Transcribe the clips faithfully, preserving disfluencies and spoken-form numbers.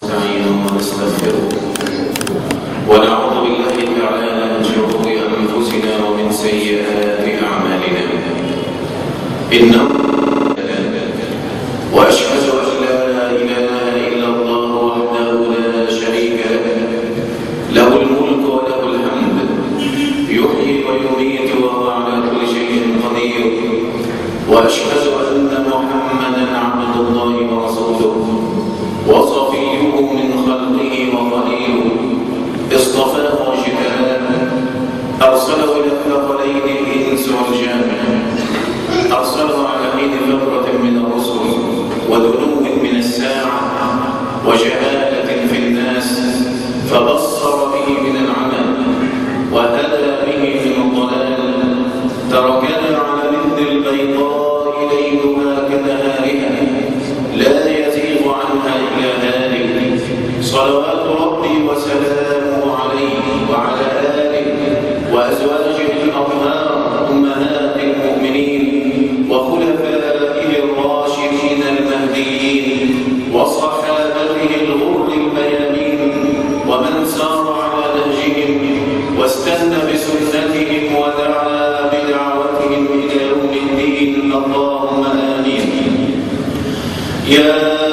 ونستغفره ونعوذ بالله تعالى من شرور أنفسنا ومن سيئات أعمالنا إنه وأشهد أن لا إله إلا الله وحده لا شريك له له الملك وله الحمد يحيي ويميت وهو على كل شيء قدير وأشهد أن محمدا عبد الله ورسوله وصفيه من خلقه وخليله اصطفاه وجتباه أرسله إلى الثقلين الإنس والجان أرسله على حين فترة من الرسل ودنو من الساعة وجهالة في الناس فبصر به من العمى وهدى به من الضلال تركنا على مثل البيضاء ليلها كنهارها لا يزيغ عنها إلا هالك صلوات ربي وسلامه عليه وعلى آله وأزواجه الأطهار أمهات المؤمنين وخلفائه الراشدين المهديين وصحابته الغر الميامين ومن سار على نهجهم واستنى بسنتهم ودعا بدعوتهم إلى يوم الدين اللهم آمين. يا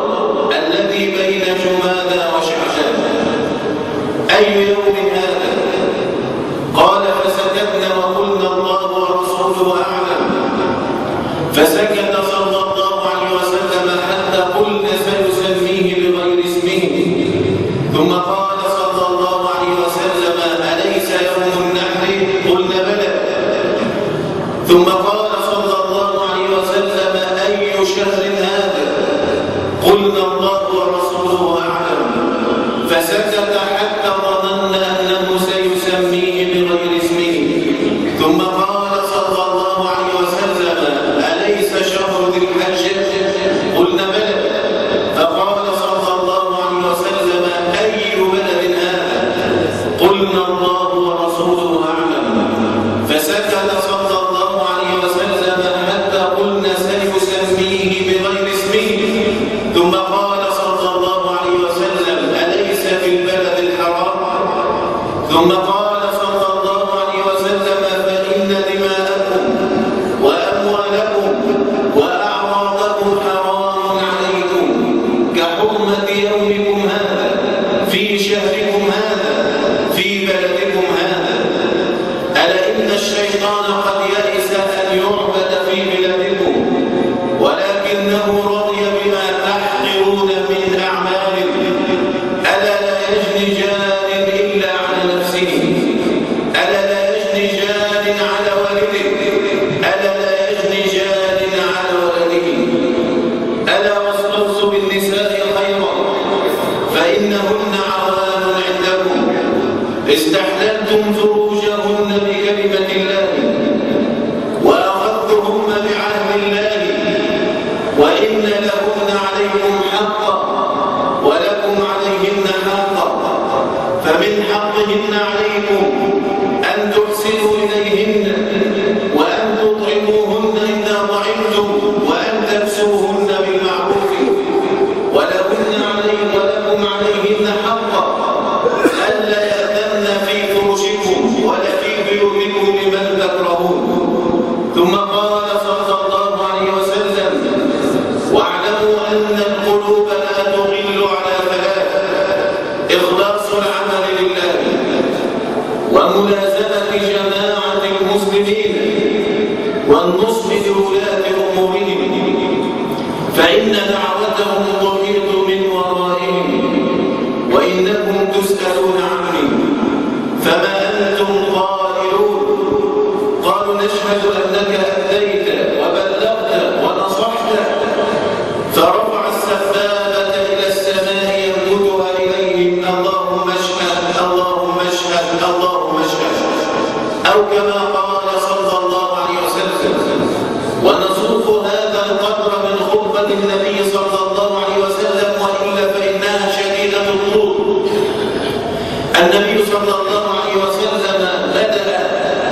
أي يوم هذا في بلدكم هذا، ألا إن الشيطان قد يئس أن يعبد في بلادكم، ولكنه رضي بما تحقرون من أعمال. ألا لا يجني جان إلا على نفسه، ألا لا يجني جان على والده، ألا لا يجني جان على ولده. ألا واستوصوا بالنساء خيرا فإنهن عوان عندكم، استحللتم فروجهن بكلمة الله وأخذتهن بعهد الله، وإن لهن عليكم حقا ولكم عليهن حقا، فمن حقهن عليكم أن تحسنوا إليهن وأن تطعموهن إذا طعمتم وأن تكسوهن بالمعروف، ولكن عليكم ولكم عليهن حقا ألا يأذن في فرشكم ولا في بيوتكم لمن تكرهون. ثم قال صلى الله عليه وسلم: واعلموا أن القلوب لا تغل على ثلاث: إخلاص العمل لله، وملازمة جماعة المسلمين، والنصح لولاة أمورهم، فإن دعوتهم تحيط من ورائهم، وإنكم تسألون عني، فما أنتم قائلون؟ قالوا: نشهد أنك أديت وبلغت ونصحت. فرفع السبابة إلى السماء ينبتها إليهم: اللهم اشهد اللهم اشهد اللهم اشهد، أو كما قال صلى الله عليه وسلم. ونصوف هذا القدر من خطبة النبي صلى الله عليه وسلم، وإلا فإنها شديدة الطول. النبي صلى الله عليه وسلم بدأ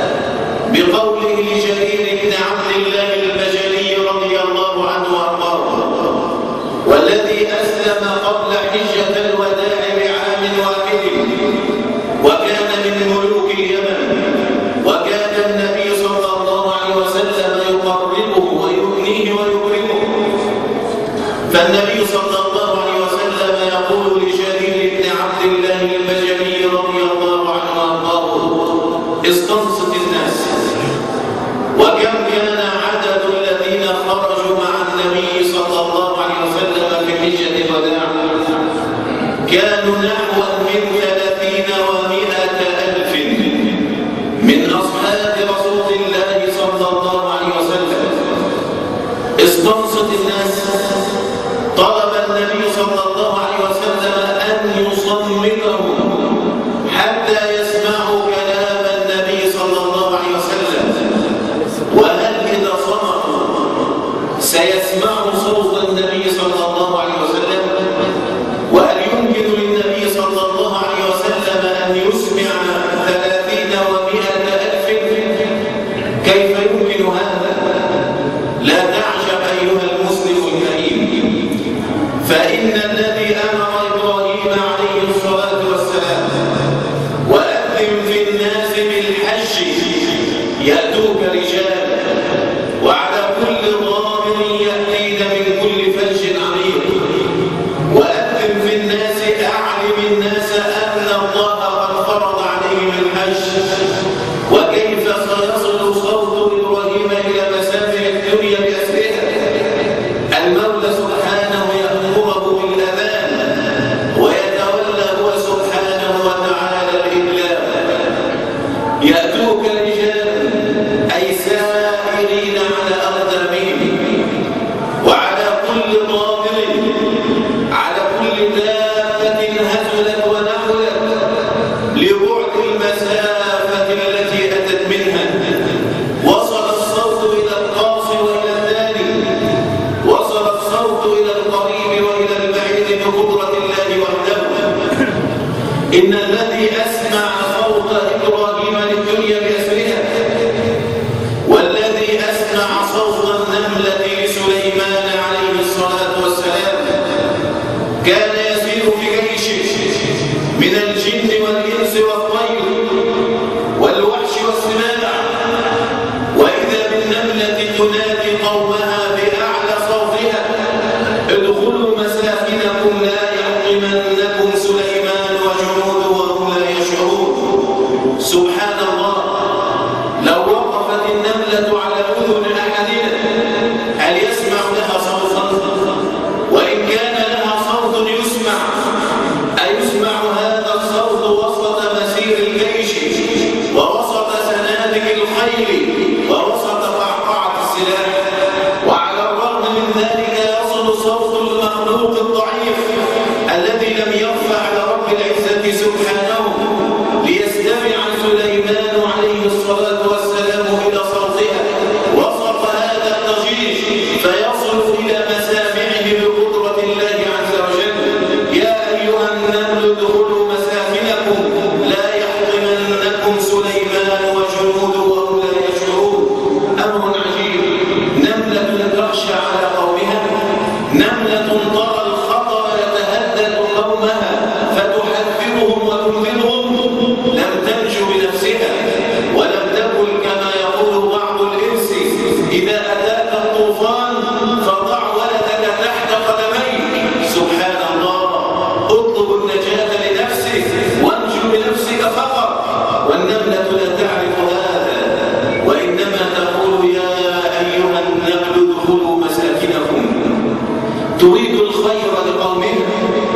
بقوله لجرير بن عبد الله البجلي رضي الله عنه وارضاه، والذي أسلم قبل حجة الوداع بعام واحد، وكان من ملوك اليمن، وكان النبي صلى الله عليه وسلم يقربه ويؤنيه ويكرمه. فالنبي صلى الله عليه وسلم يقول لجرير بن عبد الله البجلي رضي الله عنه وارضاه: استنصت الناس. وكم كان عدد الذين خرجوا مع النبي صلى الله عليه وسلم في حجة الوداع؟ كانوا نحو من ثلاثين ومائة ألف من أصحاب رسول الله صلى الله عليه وسلم. استنصت الناس. طلب النبي صلى الله عليه وسلم أن يصمتهم حتى يسمعوا كلام النبي صلى الله عليه وسلم. وهل إذا صمتوا سيسمعوا صوت النبي صلى الله عليه وسلم؟ وهل يمكن للنبي صلى الله عليه وسلم أن يسمع ثلاثين ومائة ألف؟ كيف يمكن هذا؟ لا تعجب أيها المسلم الكريم، فإن الذي أمر إبراهيم عليه الصلاة والسلام: وأذن في الناس بالحج يأتوك رجال وعلى كل ضامر يأتين من كل فج عميق، وأذن في الناس أعلم الناس أن الله قد فرض عليهم الحج. وكيف سيصل صوت إبراهيم إلى مسافع الدنيا بأسرها؟ المولى سبحانه يأمره بالأذان، ويتولى هو سبحانه وتعالى الإبلاغ. يأتوك رجال أي سائرين على أقدامهم، وعلى كل ضامر، على كل دابة هزلت ونحلت لبعد المسافة التي أتت منها. وصل الصوت إلى القاصي وإلى الداني، وصل الصوت إلى القريب وإلى البعيد بقدرة الله وحده. إن الذي أسمع صوت إبراهيم للدنيا بأسرها، والذي أسمع صوت النملة لسليمان عليه الصلاة والسلام، كان يسير في جيش من الجن والإنس والطير، سبحان الله، لو وقفت النملة على أذن أحدنا هل يسمع لها صوتا؟ وإن كان لها صوت يسمع، أيسمع هذا الصوت وسط مسير الجيش ووسط سنادق الخيل ووسط قعقعة السلاح؟ وعلى الرغم من ذلك يصل صوت المخلوق الضعيف الذي لم يخفى على رب العزة سبحانه ليستمع سليمان عليه الصلاة والسلام إلى صوتها وسط هذا الضجيج فيصل إلى مسامعه بقدرة الله عز وجل. يا أيها النمل ادخلوا مساكنكم لا يحطمنكم سليمان وجنوده وهم لا يشعرون. أمر عجيب، نملة تخشى على قومها، نملة ترى الخطر يتهدد قومها فتحذرهم وتنذرهم، لم تنجو بنفسها ولم تكن كما يقول بعض الإنس إذا أتاك الطوفان فضع ولدك تحت قدميك. سبحان الله، اطلب النجاة لنفسك وانجو بنفسك فقط. والنملة لا تعرف هذا، وإنما تقول يا أيها النمل ادخلوا مساكنكم، تريد الخير لقومها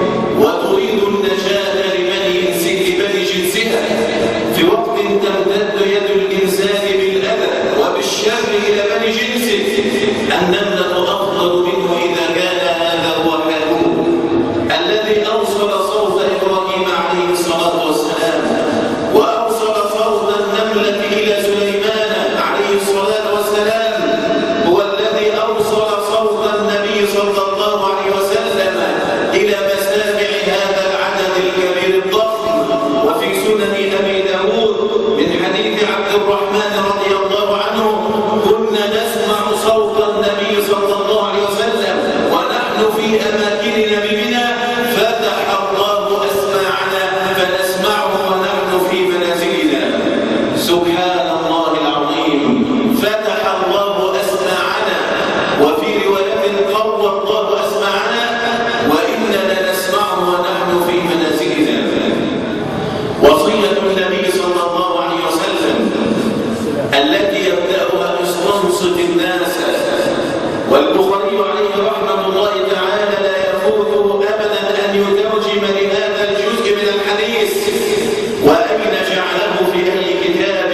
وتريد النجاة لبني لبني جنسها في وقت تمتد يد الإنسان بالأذى وبالشر إلى بني جنسه. النملة أفضل منه إذا كان هذا هو حاله. الذي أوصل صوت إبراهيم عليه الصلاة والسلام وأوصل صوت النملة إلى سليمان عليه الصلاة والسلام هو الذي أوصل صوت النبي صلى الله عليه وسلم إلى مسامع هذا العدد الكبير الضخم. وفي سنن أبي داود من حديث عبد الرحمن رضي الله عنه كنا نسمع صوت النبي صلى الله عليه وسلم ونحن في أماكننا بمنى فتح الله أسماعنا فنسمعه ونحن في منازلنا. سبحان الله العظيم، فتح الله أسماعنا، وفي رواية قوى الله أسماعنا وإننا لنسمعه ونحن في منازلنا. وصية النبي صلى الله عليه وسلم التي يبدأها استنصت الناس، والبخاري عليه رحمة الله تعالى لا يفوته أبدا أن يترجم لهذا الجزء من الحديث. وأين جعله في أي كتاب؟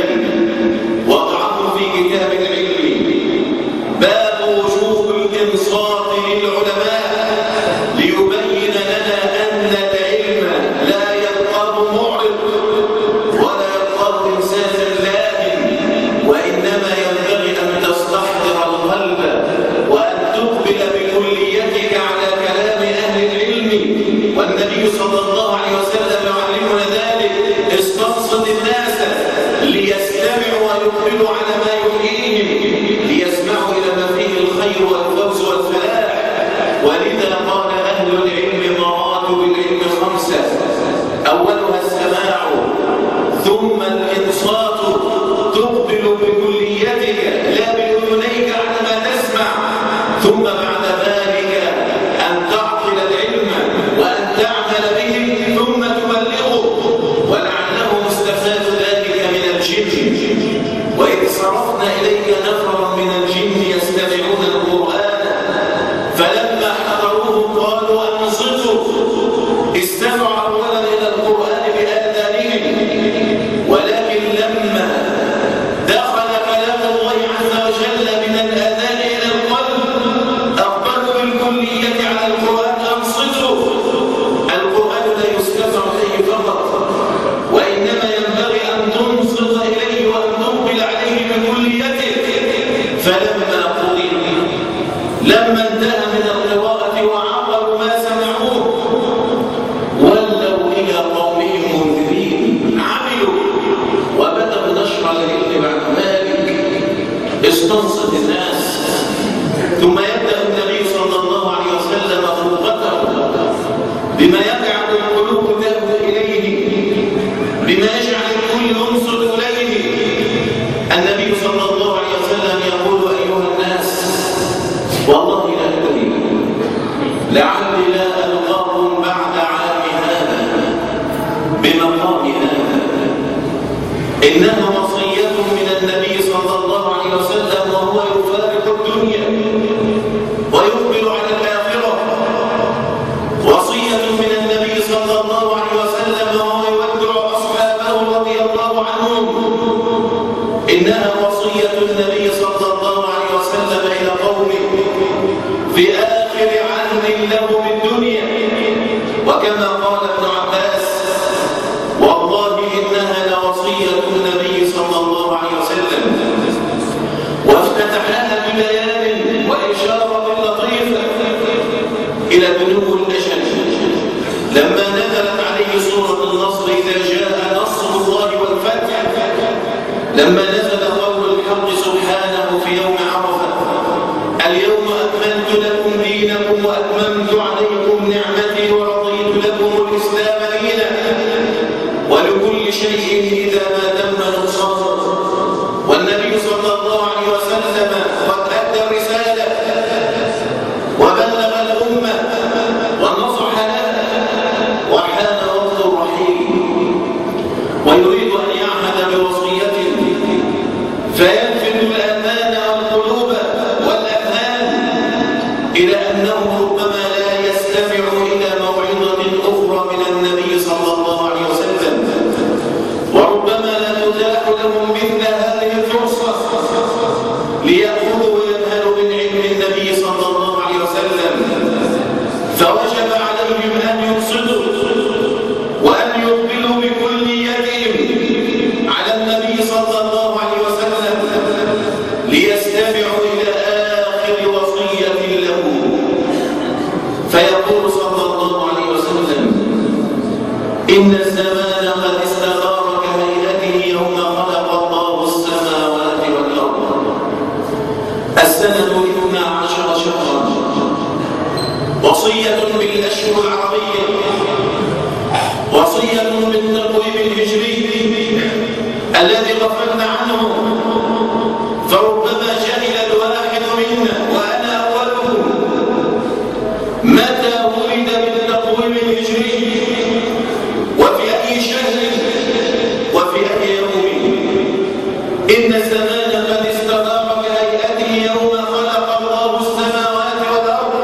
وضعه في كتاب العلم، باب وجوب الإنصات للعلماء ليبين لنا أن العلم لا يبقى معرض ولا يبقى إنسانا لاهٍ، وإنما ينبغي أن تستحضر القلب وأن تقبل بكليتك على كلام أهل العلم. والنبي صلى الله عليه وسلم يعلمنا ذلك. استنصت الناس ليستمعوا ويقبلوا على ما يحييهم، ليسمعوا إلى ما فيه الخير والفوز والفلاح. ولذا قال أهل العلم مراتب العلم خمسة، أولها السماع ثم الإنصات، تقبل بكليتك لا بأذنيك على ما تسمع، ثم بعد ذلك أن تعقل العلم وأن تعمل به ثم تبلغه. ولعله مستفاد ذلك من الجن، وإذ صرفنا إليك نفرا من الجن يستمعون القرآن فلما حضروه قالوا أنصتوا، استمعوا أولا إلى القرآن بآذانهم، ولكن لما دخل كلام الله عز وجل من الآذان إلى القلب أقبلوا بالكلية على القرآن. أنصتوا، القرآن لا يستمع إليه فقط، وإنما ينبغي أن تنصت إليه وأن تقبل عليه بكليته. فلما قضي، لما انتهى من القراءة وعقلوا ما سمعوه ولوا إلى قومهم منذرين، عملوا وبدأوا نشر العلم بعد ذلك. استنصت الناس، ثم يبدأ النبي صلى الله عليه وسلم خطبته بما يجعل القلوب تهوى إليه، بما يجعل الكل ينصت إليه. النبي صلى الله عليه وسلم يقول أيها الناس والله لا أدري لعلي لا ألقاكم بعد عام هذا بمقام هذا، إنها وصية من النبي صلى الله عليه وسلم وهو يفارق الدنيا ويقبل على الآخرة. وصية من النبي صلى الله عليه وسلم وهو يودع أصحابه رضي الله عنهم. إنها وصية النبي صلى الله عليه وسلم إلى قومه في آخر عهد له بالدنيا. وكما قال ابن عباس: والله إنها لوصية النبي صلى الله عليه وسلم. وافتتحها ببيان وإشارة لطيفة إلى بلوغ الأجل لما نزلت عليه سورة النصر: إذا جاء نصر الله والفتح. لما نزل قول الحق سبحانه في يوم عرفة: اليوم أكملت لكم دينكم وأتممت عليكم نعمتي ورضيت لكم الإسلام دينا. ولكل شيء إذا ما تم نقصان. والنبي صلى الله عليه وسلم قد أدى الرسالة وبلغ الأمة ونصح لها، وحان وقت الرحيل ويريد أن يعهد بوصيته فينفذ الآذان والقلوب والأذهان إلى أنه ربما لا يستمع إلى موعظة أخرى من النبي صلى الله عليه وسلم، وربما لا تتاح لهم مثل هذه الفرصة ليأخذوا وينهلوا من علم النبي صلى الله عليه وسلم. فوجب عليهم أن يقصدوا وأن يقبلوا بكليتهم على النبي صلى الله عليه وسلم ليستمعوا إلى آخر وصية له. فيقول صلى الله عليه وسلم: إن الزمان قد استدار كهيئته يوم خلق الله السماوات والأرض. السنة اثنا عشر شهرا، وصية بالأشهر العربية، وصية بالتقويم الهجري الذي غفلنا عنه. فربما جهل الواحد منا وأنا أوله متى ولد بالتقويم الهجري وفي أي شهر وفي أي يوم. إن الزمان قد استدار بهيئته يوم خلق الله السماوات والأرض،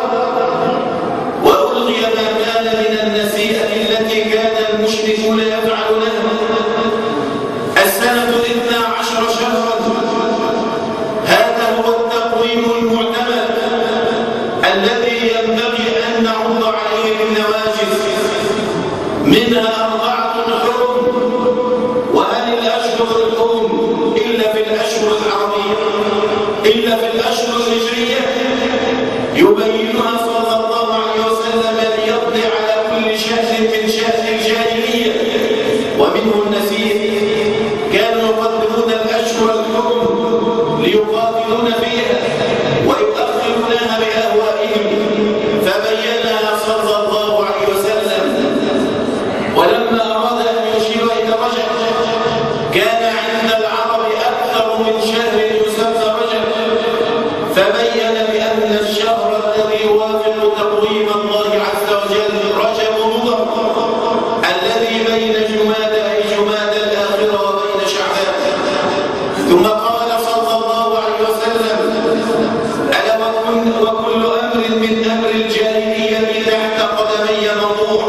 وألغي ما كان من النسيئة التي كان المشركون يفعلونها. السنة اثنا عشر شهرا، هذا هو التقويم المعتمد الذي ينبغي أن نعض عليه بالنواجذ. منها أربعة حرم. وهل الأشهر الحرم إلا في الأشهر العربية إلا في الأشهر الهجرية؟ يبينها صلى الله عليه وسلم ليقضي على كل شهر من شهر الجاهلية. ومنه النسيء، كانوا يقدمون الأشهر الحرم ليقاتلون فيها ويؤخرونها بأهوائهم، فبينها صلى الله عليه وسلم. ولما أراد أن يشير إلى رجب، كان عند العرب أكثر من شهر يسمى رجب، فبين بأن الشهر الذي يوافق تقويم الله عز وجل رجب مضر الذي بين جمادى أي جمادى الآخرة وبين شعبان. ثم قال صلى الله عليه وسلم: ألا وكل أمر من أمر الجاهلية تحت قدمي موضوع.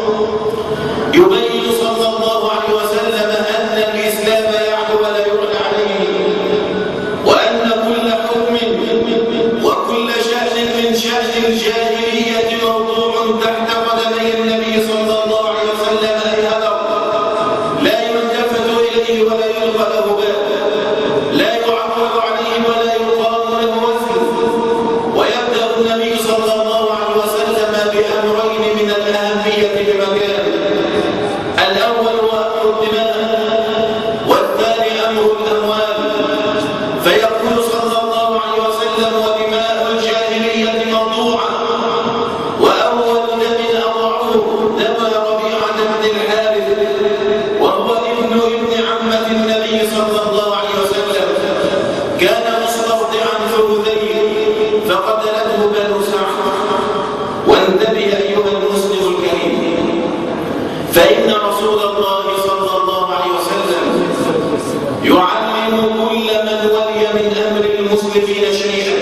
يبين صلى الله عليه وسلم أن الإسلام يعلو ولا يعلى عليه، وأن كل حكم وكل شأن من شأن الجاهلية موضوع تحت قدمي النبي صلى الله عليه وسلم أي هدر لا يلتفت إليه ولا يلقى له باب، لا يعقل عليه ولا يقام له وزن. ويبدأ النبي صلى الله عليه وسلم بأمرين من الأهمية بمكان: الأول هو أمر الدماء، والثاني أمر الأموال. فيقول صلى الله عليه وسلم: ودماء الجاهلية موضوعة. وأول دم أضعه دم ربيعة بن الحارث، وهو ابن ابن عمة النبي صلى الله عليه وسلم. كان مسترضعا في الهذيل فقتلته بنو سعد. وانتبه أيها المسلم الكريم، فإن رسول الله صلى الله عليه وسلم يعلم كل من ولي من أمر المسلمين شيئا،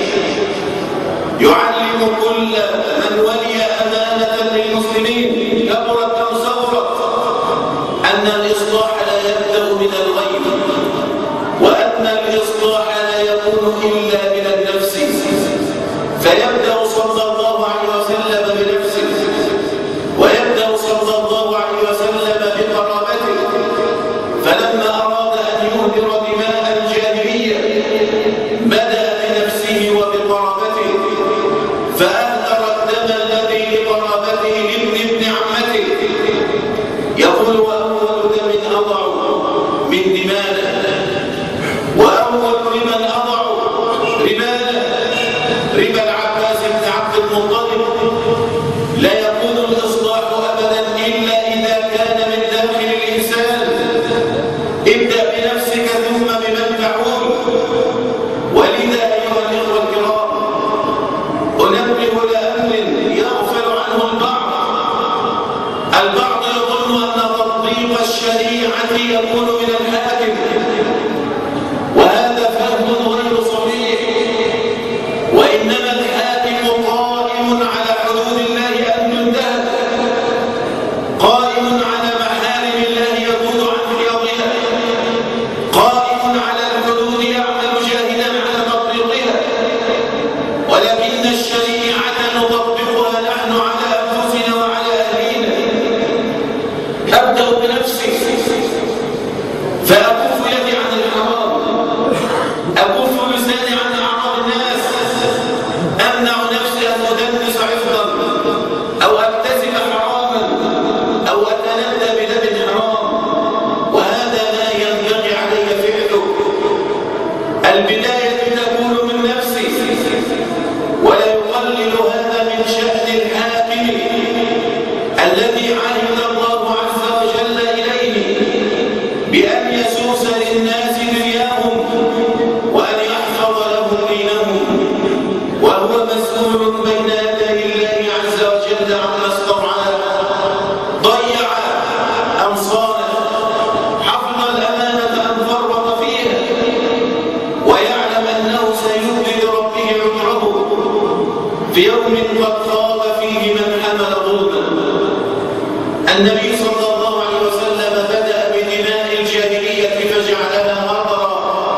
يعلم كل من ولي أمانة للمسلمين كبرت أو صغرت أن الإصلاح لا يبدأ من الغيب، وأن الإصلاح لا يكون إلا من النفس، فيبدأ صلى الله عليه وسلم بنفسه، ويبدأ صلى الله عليه وسلم بقرابته، فلما أراد أن يهدر دماء الجاهلية بدأ بنفسه وبقرابته، فأهدر الدم الذي لقرابته لابن ابن عمته، يقول وأول دم أضع من دمانا، وأول لمن أضع ربانا ربا العباس بن عبد المطلب. لا يكون الإصلاح أبدا إلا إذا كان من داخل الإنسان. ابدأ بنفسك ثم بمن تعول. ولذا أيها الإخوة الكرام أنبه لأمر يغفل عنه البعض. البعض يظن أن تطبيق الشريعة يكون من الحاكم، وهذا فهم غير صحيح، وإنما الحاكم قائم على حدود الله أن تنتهك، قائم على محارم الله يقول عن حيضها، قائم على الحدود يعمل جاهدا على تطبيقها، ولكن الشريعة نطبقها نحن على أنفسنا وعلى أهلينا. أبدأ بنفسي فأكف يدي عن الحرام، أكف لساني عن أعراض الناس، أمنع نفسي أن أدنس عرضا أو أكتسب حراما أو أتندى بدم حرام، وهذا ما ينبغي علي فعله. البداية تكون من نفسي، ولا يقلل هذا من شأن الحاكم الذي عهد الله عز وجل إليه بأن يسوس للناس دنياهم وأن يحفظ لهم دينهم، وهو مسؤول بين يدي الله عز وجل عما استرعاه. ضيع أنصاره، حفظ الأمانة أن فرط فيها، ويعلم أنه سيؤدي لربه عذره في يوم قد خاب فيه من حمل ظلما. النبي صلى الله عليه وسلم بدأ بدماء الجاهلية فجعلها هدرا،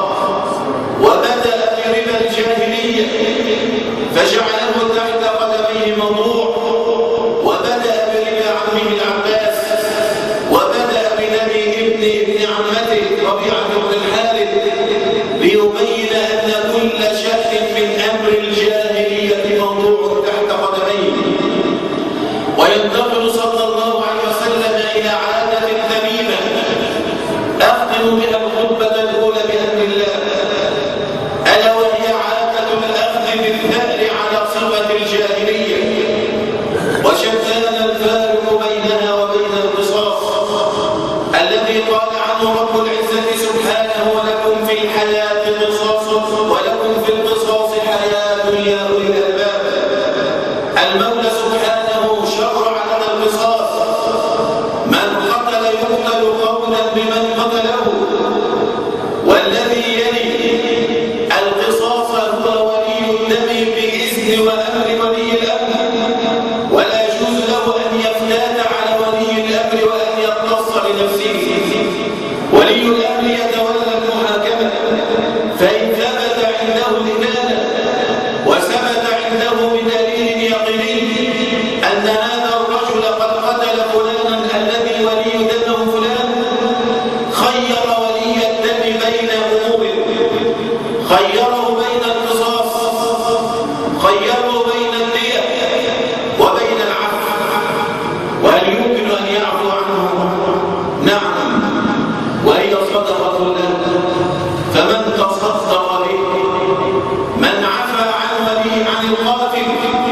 وبدأ بربا الجاهلية فجعله تحت قدميه موضوع، وبدأ بربا عمه العباس، وبدأ بدم ابن ابن عمته ربيعة بن الحارث، ليبين أن كل شأن من أمر الجاهلية موضوع تحت قدميه. وينتقل صلى الله عليه وسلم إلى عادة ذميمة أختم بها الخطبة الأولى بأمر الله، ألا وهي عادة الأخذ بالثأر على صفة الجاهلية، وشتان الفارق بينها وبين القصاص الذي قال عنه رب العزة سبحانه ولكم في الحياة قصاص ولكم في القصاص حياة يا أولي الألباب. المولى سبحانه شرع لنا القصاص، من قتل يقتل قولا بمن قتله، والذي يلي القصاص هو ولي الدم بإذن وأمر ولي الأمر، ولا يجوز له أن يفتات على ولي الأمر وأن يقتص لنفسه. ولي الأمر يتولى المحاكمة، فإن ثبت عنده الإدانة وثبت عنده بدليل يقيني أن هذا الرجل قد قتل فلانا الذي ولي دمه فلان، خير ولي الدم بين أمور، خيره بين القصاص، خيره بين الدية وبين العفو. وهل يمكن أن يعفو عنه؟ نعم، وهي صدقة الله، فمن تصدق به، من عفى عن ولي عن القاتل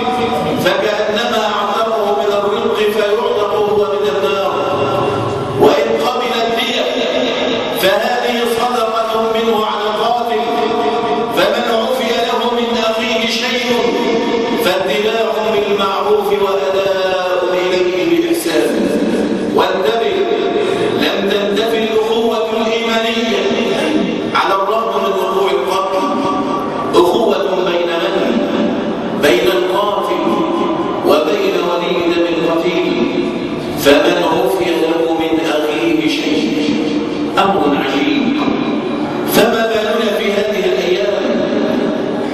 فكأنما أعتقه من الرق فيعتق هو من النار. وإن قبل الدية فهذه صدقة منه على القاتل، فمن عفي له من أخيه شيء فاتباع بالمعروف وأداء إليه بإحسان. وانتبه، لم تنتفي الأخوة الإيمانية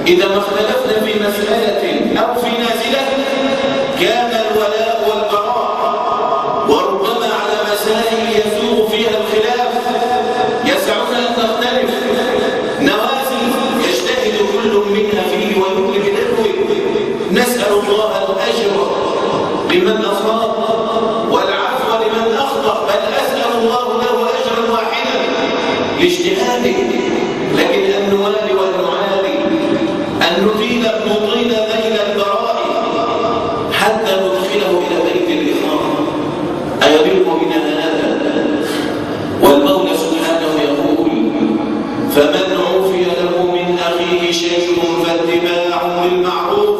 إذا ما اختلفنا في مسألة أو في نازلة كان الولاء والبراء، وربما على مسائل يسوغ فيها الخلاف يسعنا أن نختلف، نوازل يجتهد كل منها فيه ويملك نحوه. نسأل الله الأجر لمن أصاب والعفو لمن أخطأ، بل أسأل الله له أجرا واحدا لاجتهاده. لكن أن نوالي ونعالي، أن نطيل نطيل ذيل البراء حتى ندخله إلى بيت الإخراج، أيليق بنا هذا؟ والمولى سبحانه يقول: فمن عفي له من أخيه شيء فاتباع بالمعروف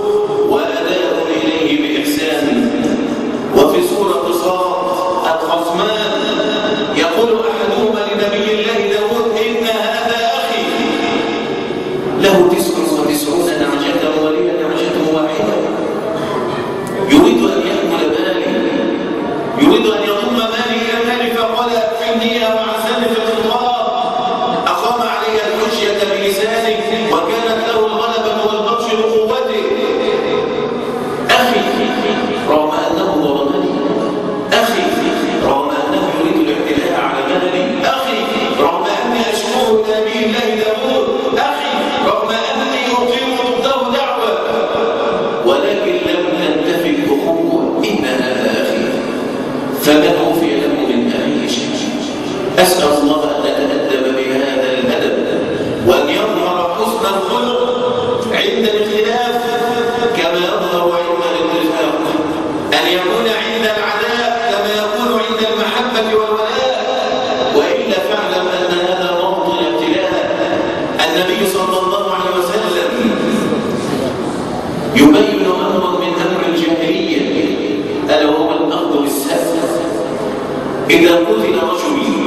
وأداء إليه بإحسان. وفي سورة صاد الخصمان يقول أحدهما لنبي الله داود: إن هذا أخي له تسع وتسعون نعجة ولي نعجة واحدة، يريد أن يأكل مالي، يريد أن يضم مالي إلى مالي، فقال: أكفنيها مع سنة الخطاب. أقام علي الحجة بلسانه وكانت له الغلبة والبطش بقوته. أخي رغم أنه ضربني، أخي رغم أنه يريد الاعتلاء على مالي، أخي رغم أني أشكوه نبي الله داود، أخي رغم أني أقيم ضده دعوة، ولكن لم ننتفي الأخوة. إن هذا أخي فمن عفي له من أخيه شيء. أسأل الله أن نتأدب بهذا الأدب، وأن يظهر حسن الخلق عند الاختلاف كما يظهر عند الاتفاق، أن يكون عند العداء كما يكون عند المحبة والولاء. وإلا فاعلم أن هذا موطن ابتلاء. النبي صلى الله عليه وسلم يبين أمرا من أمر الجاهلية، ألا وهو الأخذ بالسهل. إذا قتل رجل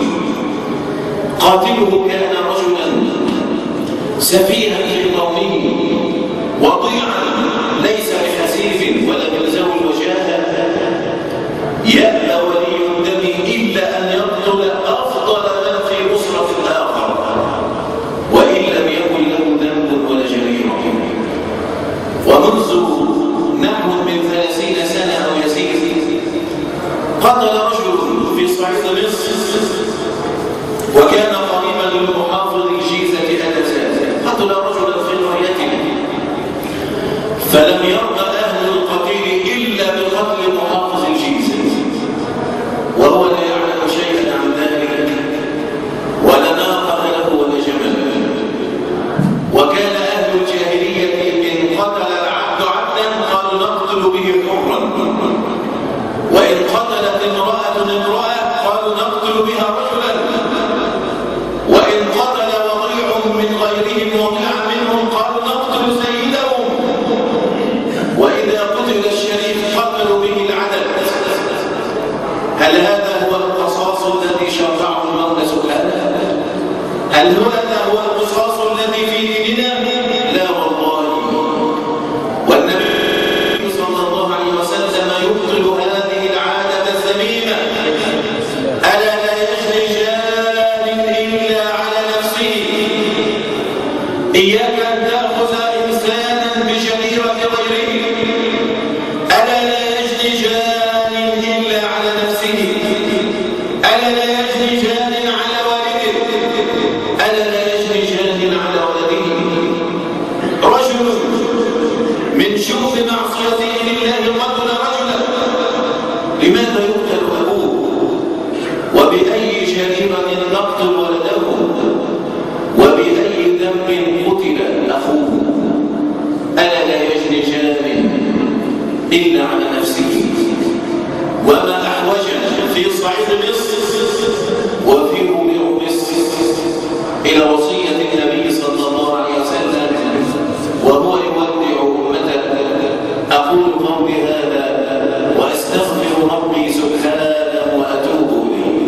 قاتله كان رجلا سفيها في قومه وضيعا ليس بحسيف ولا يلزم الوجاهه، يأبى ولي الدم إلا أن يقتل أفضل من في أسرة الآخر، وإن لم يكن له ذنب ولا جريمة. ومنذ نحو من ثلاثين سنة أو يزيد قتل رجل في صعيد مصر، وكان قريبا لمحافظ الجيزة آنذاك، قتل رجلا في قريته، فلم يرضى أهل القتيل إلا بقتل محافظ الجيزة، وهو لا يعلم شيئا عن ذلك، ولا ناقة له ولا جمل. وكان أهل الجاهلية إن قتل العبد عبدا قالوا نقتل به حرا، وإن قتلت امرأة امرأة قالوا نقتل بها رجلا، وإن قتل وضيع من غيرهم وضيعا منهم قالوا نقتل سيدهم، وإذا قتل الشريف قتلوا به العدل. هل هذا هو القصاص الذي شرعه المولى سبحانه؟ هل هذا هو القصاص الذي في ديننا؟ لا والله. والنبي صلى الله عليه وسلم يبطل هذه العادة الذميمة. ألا لا يجري جان إلا على نفسه. إياك أن تأخذ إنسانا بجريرة غيره. ألا لا يجري جان إلا على نفسه. ألا لا يجري جان على والده. ألا لا يجري جان على ولده. رجل من شوف معصيته لله قتل رجلا. لماذا يقتل أبوه؟ وبأي جريمة نقتل ولده؟ وبأي ذنب قتل أخوه؟ ألا لا يجري جان إلا على نفسه. وما أحوج في صعيد مصر وفي ربوع مصر إلى وصية النبي صلى الله عليه وسلم وهو يودع أمته. أقول قولي هذا وأستغفر ربي سبحانه وأتوب إليه.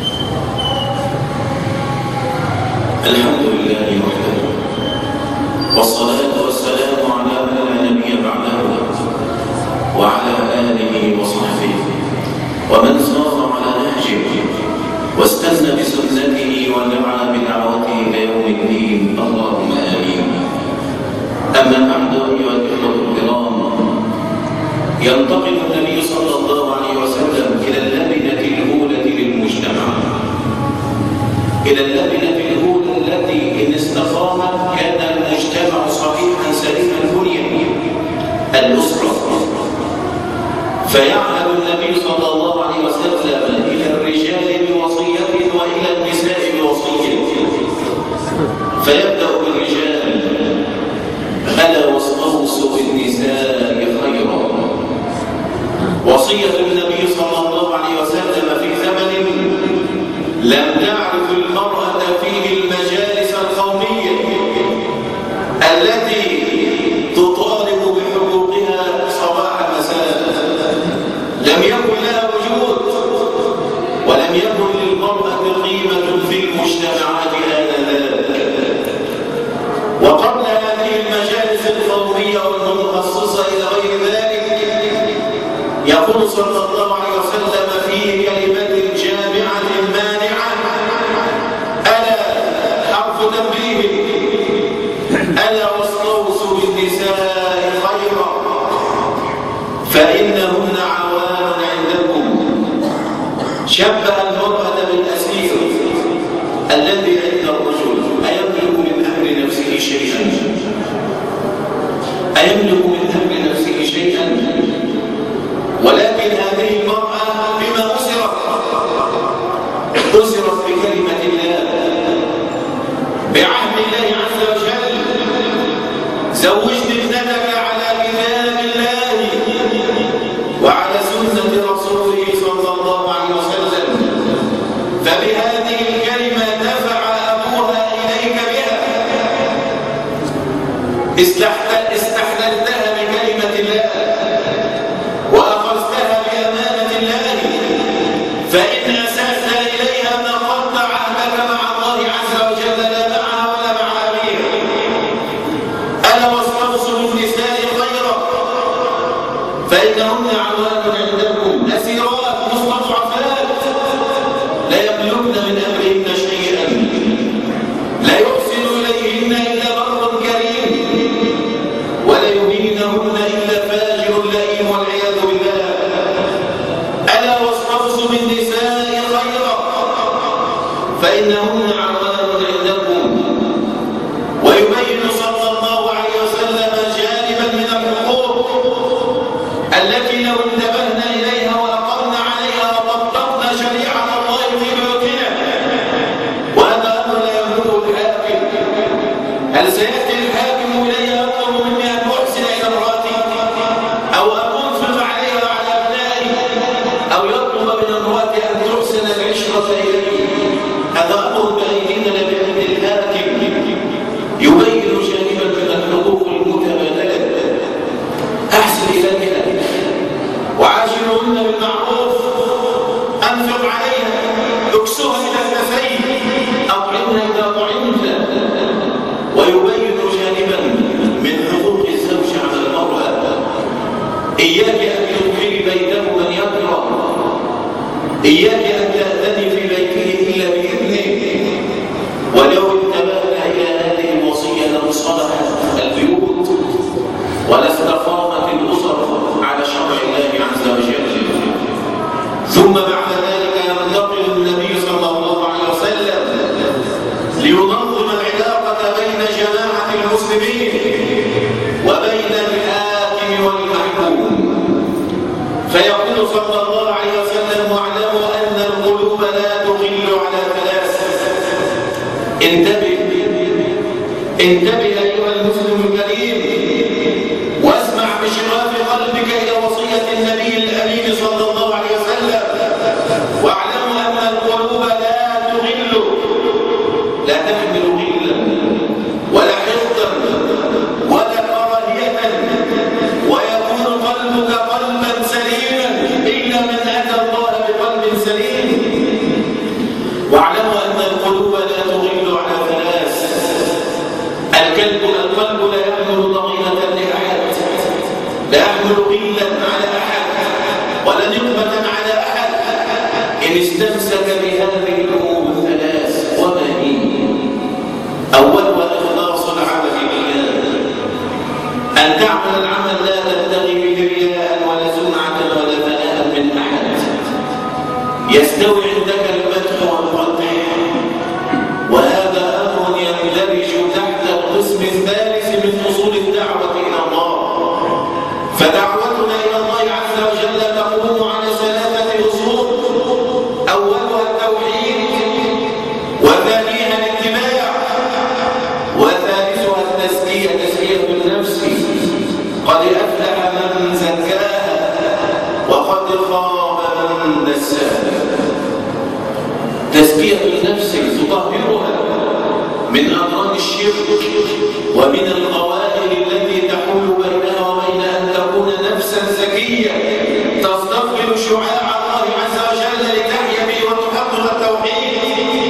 الحمد لله وحده والصلاة والسلام على من لا نبي بعده وعلى آله وصحبه ومن سار على نهجه واستنى بسنته ودعا بدعوته إلى يوم الدين، اللهم آمين. أما بعد، أيها الإخوة الكرام، ينتقل النبي صلى الله عليه وسلم إلى اللبنة الأولى للمجتمع، إلى اللبنة الأولى التي إن استقامت كان المجتمع صحيحا سليم البنية، الأسرة. فيعمل النبي صلى الله عليه وسلم إلى الرجال بوصية وإلى النساء بوصية. فيبدأ بالرجال: ألا واستوصوا بالنساء خيرا. وصية النبي صلى الله عليه وسلم في زمن لم تعرف المرأة فيه المجالس القومية التي تطالب بحقوقها صباح مساء. لم يكن لها وجود ولم يكن للمرأة قيمة في المجتمعات آنذاك. وقبل هذه المجالس القومية والمتخصصة إلى غير ذلك، يقول صلى الله عليه وسلم في كلمة جامعة مانعة: ألا حرف تنبيه، ألا واستوصوا بالنساء خيرا فإنهن عوان عندكم. شبه المرأة بالأسير الذي عند الرجل. أيملك من أمر نفسه شيئا؟ أيملك من أمر نفسه شيئا؟ ولكن هذه المرأة بما أسرت أسرت بكلمة الله، بعهد الله عز وجل: زوجت ابنتك على كتاب الله وعلى سنة رسوله صلى الله عليه وسلم. فبهذه الكلمة دفع أبوها إليك بها، استحللتها بكلمة الله وأخذتها بأمانة الله. فإن أسست إليها ما قطع عهدك مع الله عز وجل، لا معها ولا مع أبيها. ألا واستوصوا بالنساء خيرا فإنهن عوان عندكم، أسيرات مستضعفات لا يملكن من أمرهن شيئا، لا يحسن إليهن إلا بر كريم، ولا يهينهن إلا فاجر لئيم والعياذ بالله. ألا واستوصوا بالنساء خيرا فإنهن عوان عندكم. ويبين صلى الله عليه وسلم جانبا من الحقوق التي لو انتبهنا إليها وأقمنا عليها وطبقنا شريعة الله في بيوتنا. وهذا أمر لا يملكه الحاكم. هل سيأتي الحاكم إليها يطلب مني أن أحسن إلى امرأتي، أو أن أنفق عليها وعلى أبنائي، أو يطلب من امرأتي أن تحسن العشرة إليه؟ هذا أمر بأيدينا لا بأيدي الحاكم. يبين جانبا من الحقوق المتبادلة: أحسن إليها، وعاشرهن بالمعروف، أنفق عليها، اكسوها إذا كفيت، أطعمها إذا طعمت. ويبين جانبا من حقوق الزوج على المرأة: إياك أن تدخلي بيته من يكره، إياك أن تأذني في بيته إلا بإذنه. ولو انتبهنا إلى هذه الوصية لانصلحت البيوت ولاستقامت الأسر على شرع الله عز وجل. ثم بعد ذلك ينتقل النبي صلى الله عليه وسلم لينظم العلاقة بين جماعة المسلمين وبين الحاكم والمحكوم. فيقول صلى الله عليه وسلم: واعلموا أن القلوب لا تغل على ثلاث. انتبه انتبه أيها المسلم الكريم، واسمع بشغاف قلبك إلى وصية النبي الأمين صلى الله عليه وسلم. واعلموا أن القلوب لا تغل، لا تحمل غلا ولا حقدا ولا كراهية، ويكون قلبك قلبا سليما إلا من أتى الله بقلب سليم. واعلموا أن القلوب لا تغل على ثلاث: القلب القلب أن تعمل العمل لا تبتغي به رياء ولا سمعة ولا ثناء من أحد، يستوي عندك المدح والقدح، وهذا أمر يندرج تحت القسم الثالث من أصول الدعوة إلى الله. فدعوتنا إلى الله عز وجل تقوم على ثلاثة أصول: أولها التوحيد، وثانيها الاتباع، وثالثها التزكية، تزكية النفس. قد أفلح من زكاها وقد خاب من دساها. تزكية النفس تطهرها من أمراض الشرك ومن القوائل التي تحول بينها وبين أن تكون نفسا زكية تستقبل شعاع الله عز وجل لتحيا به وتحقق التوحيد.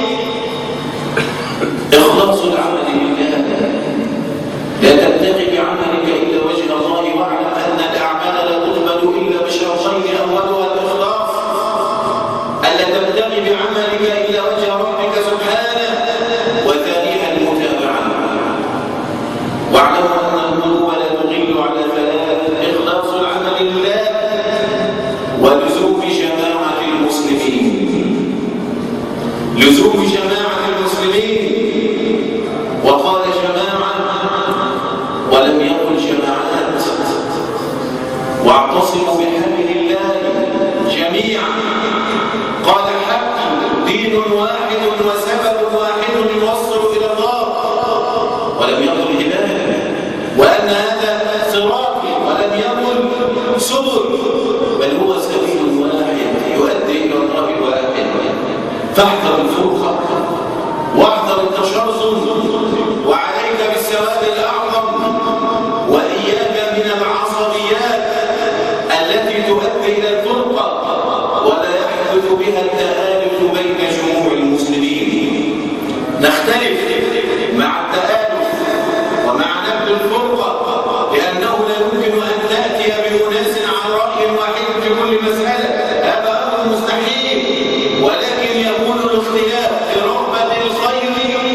إخلاص العمل لله، لا تبتغي بعملك إلا وجه الله، واعلم أن الأعمال لا تقبل إلا بشرطين: أولها الإخلاص، ألا تبتغي بعملك إلا وجه ربك سبحانه، وثانيها المتابعة. واعلموا أن القلوب لا تغل على ثلاث: إخلاص العمل لله، ولزوم جماعة المسلمين، لزوم جماعة المسلمين. وقال جماعة ولم يقل جماعات. واعتصموا بحبل الله جميعا، قال حق دين واحد وسبب واحد يوصل إلى الله، ولم يقل هداية، وأن هذا صراطي، ولم يقل سبل، بل هو سبيل واحد يؤدي إلى الله واحد. فاحذر الفرقة واحذر التشرذم، وعليك بالسواد الأعظم، وإياك من العصبيات التي تؤدي إلى الفرقة ولا يحدث بها التآلف بين جموع المسلمين. نختلف مع التآلف ومع نبذ الفرقة، لأنه لا يمكن أن تأتي بأناس عن رأي واحد في كل مسألة، هذا أمر مستحيل. ولكن يكون الاختلاف برغبة الخير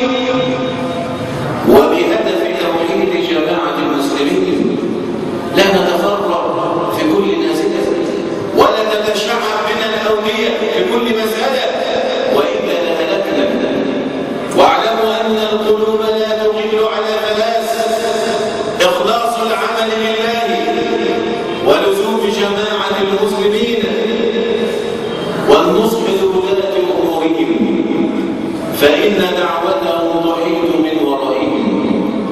وبهدف توحيد جماعة المسلمين. لا نتفرق في كل نازلة، ولا تتشعب بنا الأولياء في كل مسألة، وإلا لهلكنا. واعلموا أن القلوب لا تغل على ثلاث: إخلاص العمل لله، ولزوم جماعة المسلمين، والنصح لولاة أمورهم، فإن دعوتهم تحيط من ورائهم.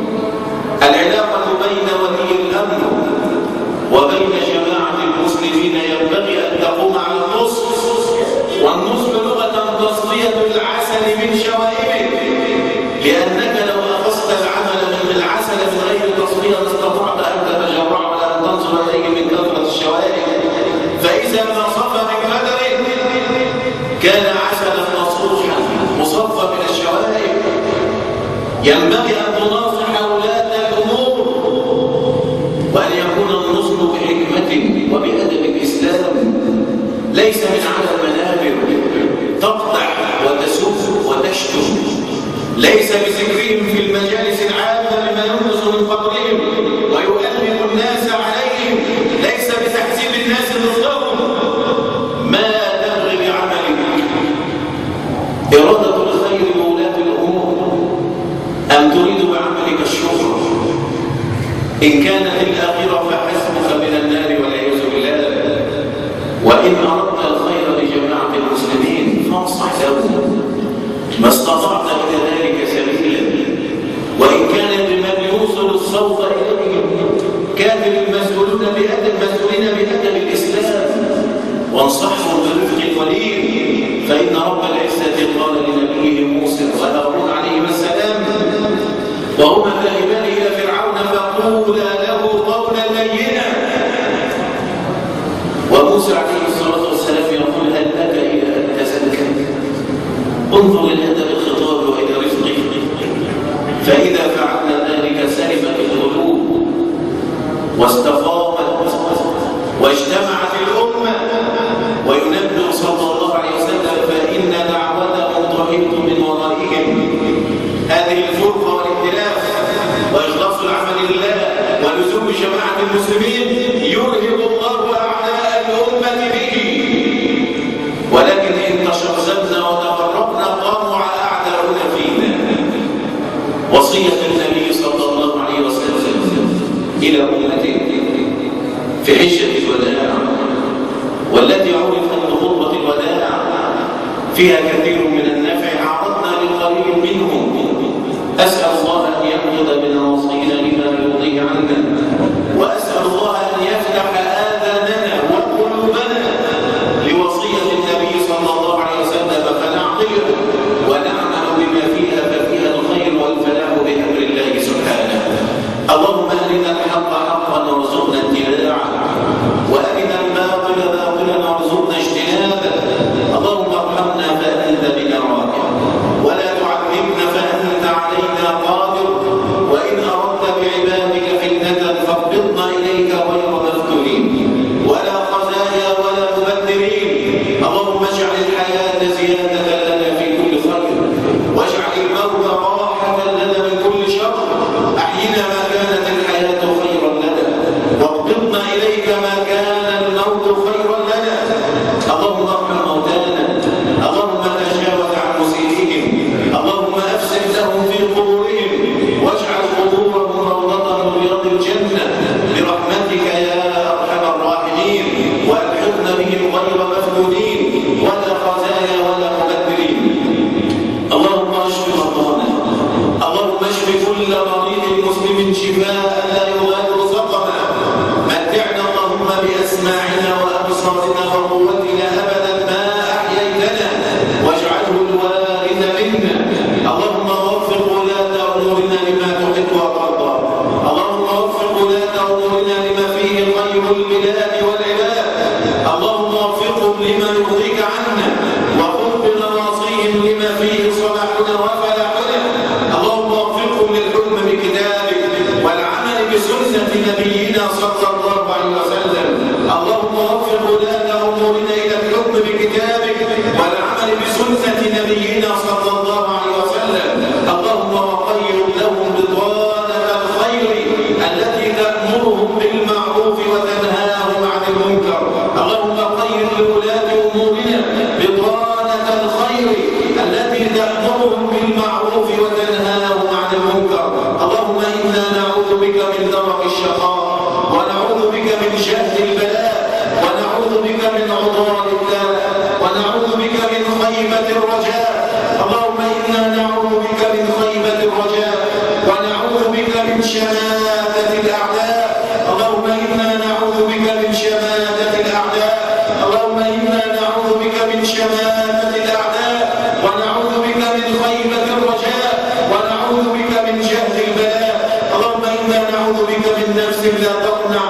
العلاقة بين ولي الأمر وبين جماعة المسلمين ينبغي أن تقوم على النصح، والنصح لغة تصفية العسل من شوائبه، لأنك لو أخذت العمل من العسل من غير تصفية استطعت أن تتجرع ولا أن تنظر إليه من كثرة الشوائب. فإذا ما صفى من قدر كان عسلا مصفوحا مصفى من الشوائب. ينبغي أن تناصح ولاة الأمور، وأن يكون النصح بحكمة وبأدب الإسلام، ليس من على المنابر تقطع وتسب وتشتم، ليس بذكرهم في المجالس العامة بما ينقص من قدرهم ويؤلم الناس عليهم، ليس بتحزيب الناس ضدهم. ما تبغي بعملك إرادة الخير وولاة الأمور، أم تريد بعملك الشكر؟ إن كانت الآخرة فحسبك من النار والعياذ بالله. وإن أردت الخير لجماعة المسلمين فانصح لهم ما استطعت إلى ذلك سبيلا. وإن كان بمن يوصل الصوت إليهم كافر المسؤولون بأدب مسؤولين بأدب الإسلام، وانصحهم برفق ولين، فإن رب العزة قال لنبيه موسى وهارون عليهما السلام وهما ذاهبان إلى فرعون فقولا له قولا لينا. وموسى عليه الصلاة والسلام يقول هل لك إلى أن تزكى؟ انظر إلى أدب الخطاب وإلى رفقه، فإذا فعلنا ذلك سلمت القلوب واستقامت واجتمعت الأمة. وينبه صلى الله عليه وسلم فإن دعوتهم تحيط من ورائهم. هذه الفرقة والائتلاف وإخلاص العمل لله ولزوم المسلمين يرهب الله أعداء الأمة به، ولكن إن تشرذمنا وتفرقنا طامع أعداؤنا فينا. وصية النبي صلى الله عليه وسلم إلى أمته في حجة الوداع، والتي عرفت بخطبة الوداع فيها كثير من النفع عرضنا لقليل منه. أسأل الله أن يأخذ بنواصينا لما يرضيه عنا، وأسأل الله أن يفتح آذاننا وقلوبنا لوصية النبي صلى الله عليه وسلم فنعقله ونعمل بما فيها، ففيها الخير والفلاح بأمر الله سبحانه. اللهم أرنا الحق حقا وارزقنا اتباعه، وأرنا الباطل باطلا وارزقنا اجتنابه. اللهم ارحمنا فأنت بنا راحم، ولا تعذبنا فأنت علينا قادر، وإن أردت بعبادك فتنة فاقبضنا إليك غير مفتونين ولا خزايا ولا مبدلين. اللهم اجعل الحياة زيادة لنا في كل خير، واجعل الموت راحة لنا من كل شر. أحينا ما كانت الحياة خيرا لنا، واقبضنا إليك ما كان الموت خيرا لنا. اللهم ارحم موتانا، اللهم تجاوز عن مسيئهم، اللهم أفسح لهم في قبورهم، واجعل قبورهم روضة من رياض الجنة برحمتك يا أرحم الراحمين، وألحقنا بهم غير مفتونين ولا خزايا ولا مبدلين. اللهم اشف مرضانا، اللهم اشف كل مريض مسلم شفاء لا يغادر سقما. متعنا اللهم بأسماعنا وأبصارنا وقوتنا أبدا ما أحييتنا، واجعله الوارث منا. اللهم وفق ولاة أمورنا لما تحب وترضى، اللهم وفق ولاة أمورنا لما فيه خير البلاد والعباد. اللهم وفقهم لما يرضيك عنا، وخذ بنواصيهم لما فيه صلاحنا وفلاحنا. اللهم وفقهم للحكم بكتابك والعمل بسنة نبينا صلى الله عليه وسلم. اللهم وفق ولاة أمورنا إلى الحكم بكتابك والعمل بسنة نبينا صلى الله عليه وسلم. اللهم وخير لهم بطانة الخير التي تأمرهم بالمعروف وتنهاهم عن المنكر. اللهم خير لولاة أمورنا بطانة الخير التي تأمرهم بالمعروف وتنهاهم عن المنكر. اللهم إنا نعوذ بك من درك الشقاء، ونعوذ بك من شهد البلاء، ونعوذ بك من عضال الداء، ونعوذ بك من خيبة الرجاء. اللهم إنا نعوذ بك من خيبة الرجاء، ونعوذ بك من شماتة الأعداء. اللهم إنا نعوذ بك من شماتة الأعداء، اللهم إنا نعوذ بك من شماتة الأعداء، ونعوذ بك من خيبة الرجاء، ونعوذ بك من جهد البلاء. اللهم إنا نعوذ بك من نفس لا تقنع،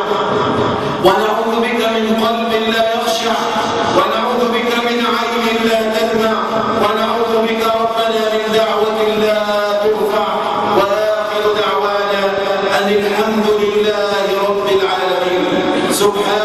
ونعوذ بك من قلب لا يخشع، ونعوذ بك من عين لا تدمع، ونعوذ بك ربنا من دعوة لا ترفع. وآخر دعوانا أن الحمد لله رب العالمين. سبحان